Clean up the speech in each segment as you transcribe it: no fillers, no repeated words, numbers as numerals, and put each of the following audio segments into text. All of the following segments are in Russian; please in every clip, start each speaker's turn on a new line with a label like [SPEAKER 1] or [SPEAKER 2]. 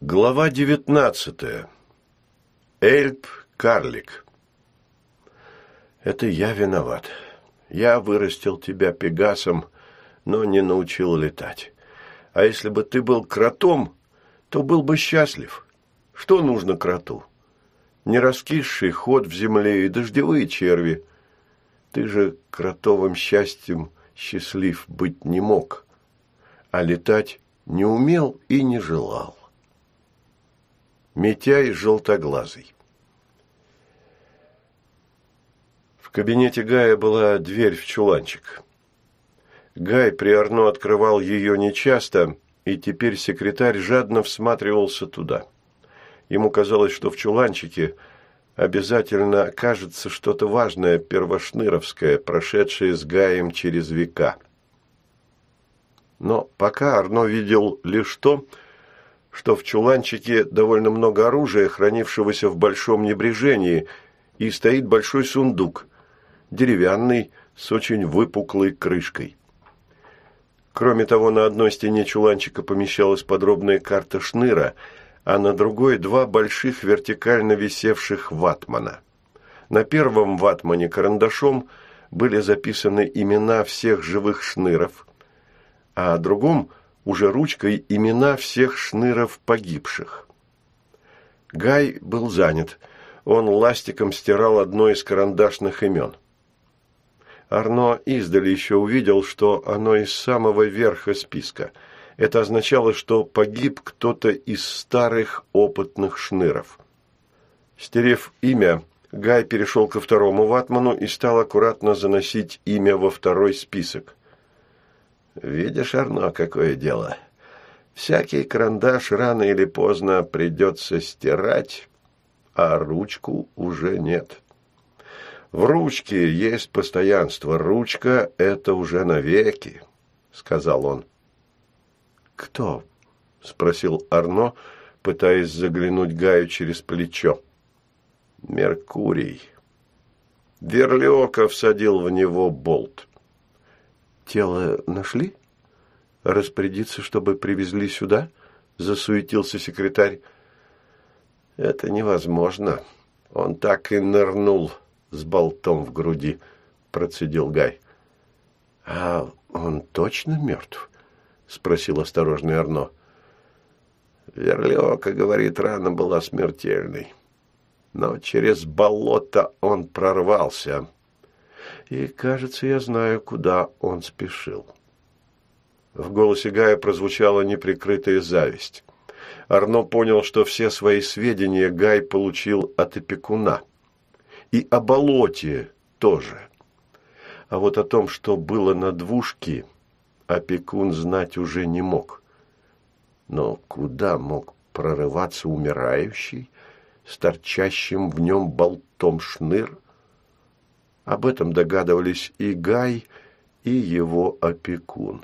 [SPEAKER 1] Глава 19. Эльб-карлик. Это я виноват. Я вырастил тебя пегасом, но не научил летать. А если бы ты был кротом, то был бы счастлив. Что нужно кроту? Не раскисший ход в земле и дождевые черви. Ты же кротовым счастьем счастлив быть не мог, а летать не умел и не желал. Митяй желтоглазый. В кабинете Гая была дверь в чуланчик. Гай при Арно открывал ее нечасто, и теперь секретарь жадно всматривался туда. Ему казалось, что в чуланчике обязательно окажется что-то важное, первошныровское, прошедшее с Гаем через века. Но пока Арно видел лишь то, что в чуланчике довольно много оружия, хранившегося в большом небрежении, и стоит большой сундук, деревянный, с очень выпуклой крышкой. Кроме того, на одной стене чуланчика помещалась подробная карта шныра, а на другой два больших вертикально висевших ватмана. На первом ватмане карандашом были записаны имена всех живых шныров, а на другом – уже ручкой имена всех шныров погибших. Гай был занят. Он ластиком стирал одно из карандашных имен. Арно издали еще увидел, что оно из самого верха списка. Это означало, что погиб кто-то из старых опытных шныров. Стерев имя, Гай перешел ко второму ватману и стал аккуратно заносить имя во второй список. «Видишь, Арно, какое дело? Всякий карандаш рано или поздно придется стирать, а ручку уже нет. В ручке есть постоянство, ручка – это уже навеки», – сказал он. «Кто?» – спросил Арно, пытаясь заглянуть Гаю через плечо. «Меркурий. Верлиока всадил в него болт». «Тело нашли? Распорядиться, чтобы привезли сюда?» – засуетился секретарь. «Это невозможно. Он так и нырнул с болтом в груди», – процедил Гай. «А он точно мертв?» – спросил осторожный Арно. «Верлиока, говорит, рана была смертельной. Но через болото он прорвался. И, кажется, я знаю, куда он спешил». В голосе Гая прозвучала неприкрытая зависть. Арно понял, что все свои сведения Гай получил от опекуна. И о болоте тоже. А вот о том, что было на двушке, опекун знать уже не мог. Но куда мог прорываться умирающий с торчащим в нем болтом шныр? Об этом догадывались и Гай, и его опекун.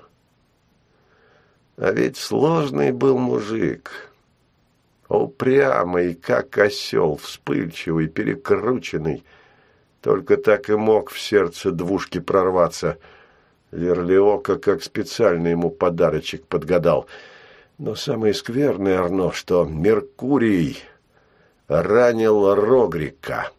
[SPEAKER 1] А ведь сложный был мужик. Упрямый, как осел, вспыльчивый, перекрученный. Только так и мог в сердце двушки прорваться. Верлиока как специально ему подарочек подгадал. Но самое скверное, Арно, что Меркурий ранил Рогрика.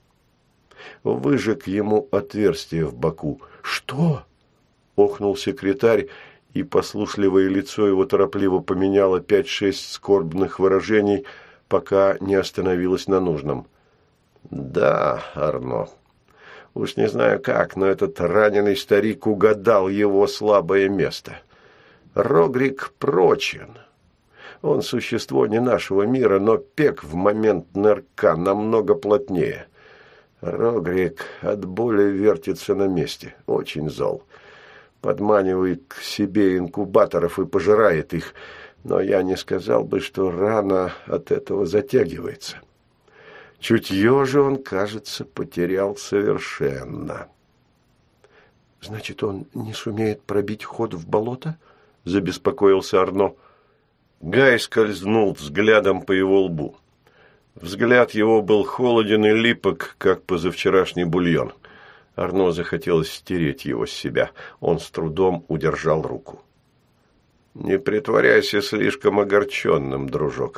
[SPEAKER 1] Выжег ему отверстие в боку. «Что?» – охнул секретарь, и послушливое лицо его торопливо поменяло 5-6 скорбных выражений, пока не остановилось на нужном. «Да, Арно, уж не знаю как, но этот раненый старик угадал его слабое место. Рогрик прочен. Он существо не нашего мира, но пек в момент нырка намного плотнее. Рогрик от боли вертится на месте, очень зол. Подманивает к себе инкубаторов и пожирает их, но я не сказал бы, что рана от этого затягивается. Чутье же он, кажется, потерял совершенно». «Значит, он не сумеет пробить ход в болото?» – забеспокоился Арно. Гай скользнул взглядом по его лбу. Взгляд его был холоден и липок, как позавчерашний бульон. Арно захотелось стереть его с себя. Он с трудом удержал руку. «Не притворяйся слишком огорченным, дружок.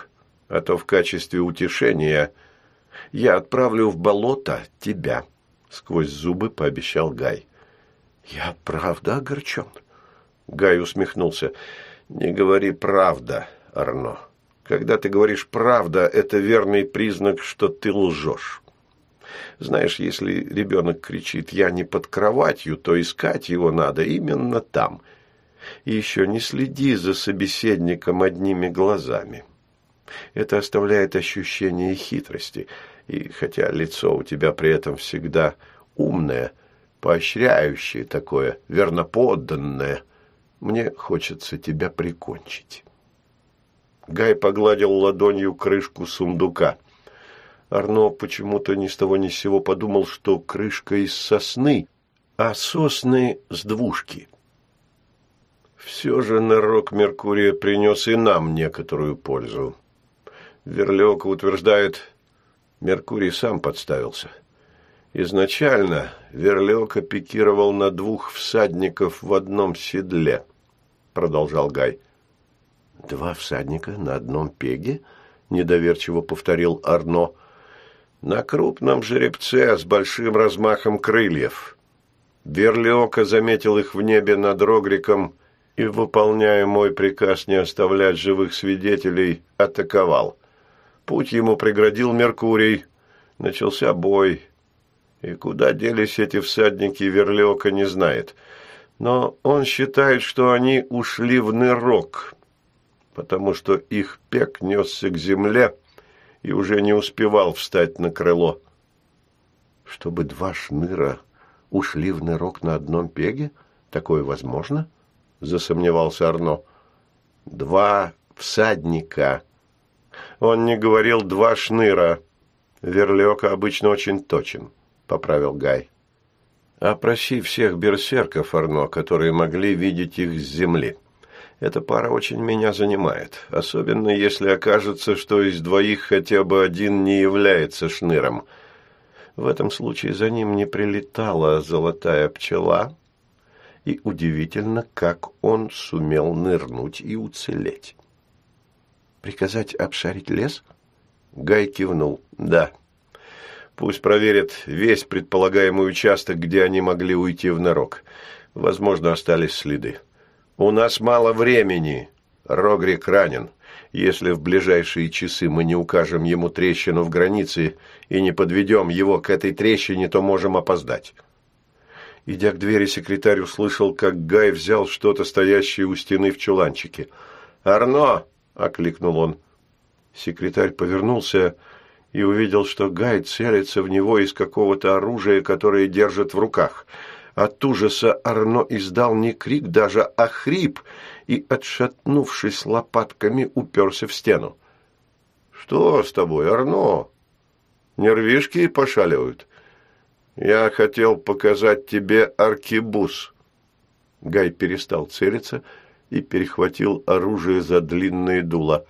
[SPEAKER 1] а то в качестве утешения я отправлю в болото тебя», — сквозь зубы пообещал Гай. «Я правда огорчен». Гай усмехнулся. «Не говори правда, Арно. Когда ты говоришь «правда», это верный признак, что ты лжешь. Знаешь, если ребенок кричит «я не под кроватью», то искать его надо именно там. И еще не следи за собеседником одними глазами. Это оставляет ощущение хитрости. И хотя лицо у тебя при этом всегда умное, поощряющее такое, верноподданное, мне хочется тебя прикончить». Гай погладил ладонью крышку сундука. Арно почему-то ни с того ни с сего подумал, что крышка из сосны, а сосны с двушки. Все же нырок Меркурия принес и нам некоторую пользу. Верлиока утверждает, Меркурий сам подставился. Изначально Верлиока пикировал на 2 всадников в одном седле, продолжал Гай. 2 всадника на одном пеге? Недоверчиво повторил Арно. На крупном жеребце с большим размахом крыльев. Верлиока заметил их в небе над Рогриком и, выполняя мой приказ не оставлять живых свидетелей, атаковал. Путь ему преградил Меркурий. Начался бой. И куда делись эти всадники, Верлиока не знает. Но он считает, что они ушли в нырок, потому что их пек несся к земле и уже не успевал встать на крыло. Чтобы 2 шныра ушли в нырок на одном пеге? Такое возможно? Засомневался Арно. 2 всадника. Он не говорил 2 шныра. Верлиока обычно очень точен, поправил Гай. Опроси всех берсерков, Арно, которые могли видеть их с земли. Эта пара очень меня занимает, особенно если окажется, что из 2 хотя бы один не является шныром. В этом случае за ним не прилетала золотая пчела, и удивительно, как он сумел нырнуть и уцелеть. «Приказать обшарить лес?» Гай кивнул. «Да. Пусть проверят весь предполагаемый участок, где они могли уйти в нырок. Возможно, остались следы. У нас мало времени. Рогрик ранен. Если в ближайшие часы мы не укажем ему трещину в границе и не подведем его к этой трещине, то можем опоздать». Идя к двери, секретарь услышал, как Гай взял что-то, стоящее у стены в чуланчике. «Арно!» – окликнул он. Секретарь повернулся и увидел, что Гай целится в него из какого-то оружия, которое держит в руках. От ужаса Арно издал не крик даже, а хрип, и, отшатнувшись лопатками, уперся в стену. «Что с тобой, Арно? Нервишки пошаливают? Я хотел показать тебе аркебуз». Гай перестал целиться и перехватил оружие за длинное дуло.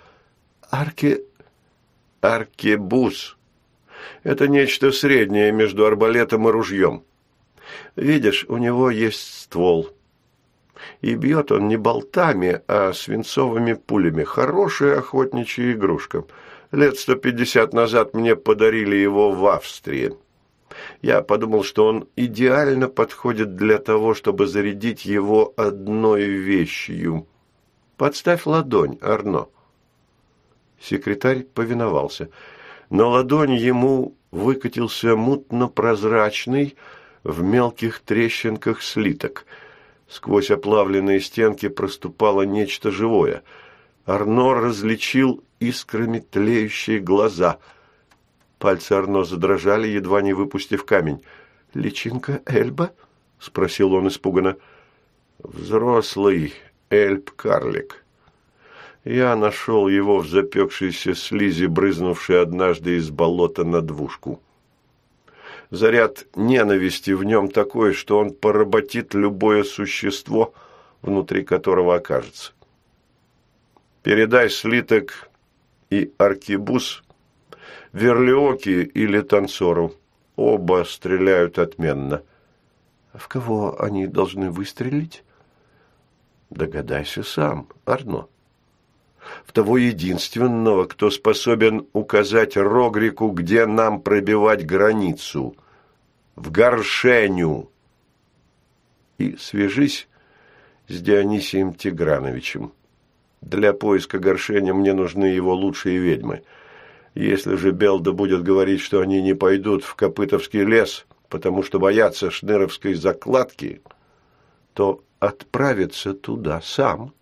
[SPEAKER 1] Аркебуз. Это нечто среднее между арбалетом и ружьем. Видишь, у него есть ствол. И бьет он не болтами, а свинцовыми пулями. Хорошая охотничья игрушка. Лет 150 назад мне подарили его в Австрии. Я подумал, что он идеально подходит для того, чтобы зарядить его одной вещью. Подставь ладонь, Арно. Секретарь повиновался. На ладонь ему выкатился мутно-прозрачный, в мелких трещинках слиток. Сквозь оплавленные стенки проступало нечто живое. Арно различил искрами тлеющие глаза. Пальцы Арно задрожали, едва не выпустив камень. «Личинка Эльба?» – спросил он испуганно. «Взрослый эльб-карлик. Я нашел его в запекшейся слизи, брызнувшей однажды из болота на 2. Заряд ненависти в нем такой, что он поработит любое существо, внутри которого окажется. Передай слиток и аркебуз Верлиоке или танцору. Оба стреляют отменно». «В кого они должны выстрелить?» «Догадайся сам, Арно». в того единственного, кто способен указать Рогрику, где нам пробивать границу. В Горшеню. И свяжись с Дионисием Тиграновичем. Для поиска Горшеня мне нужны его лучшие ведьмы. Если же Белда будет говорить, что они не пойдут в Копытовский лес, потому что боятся шныровской закладки, то отправится туда сам.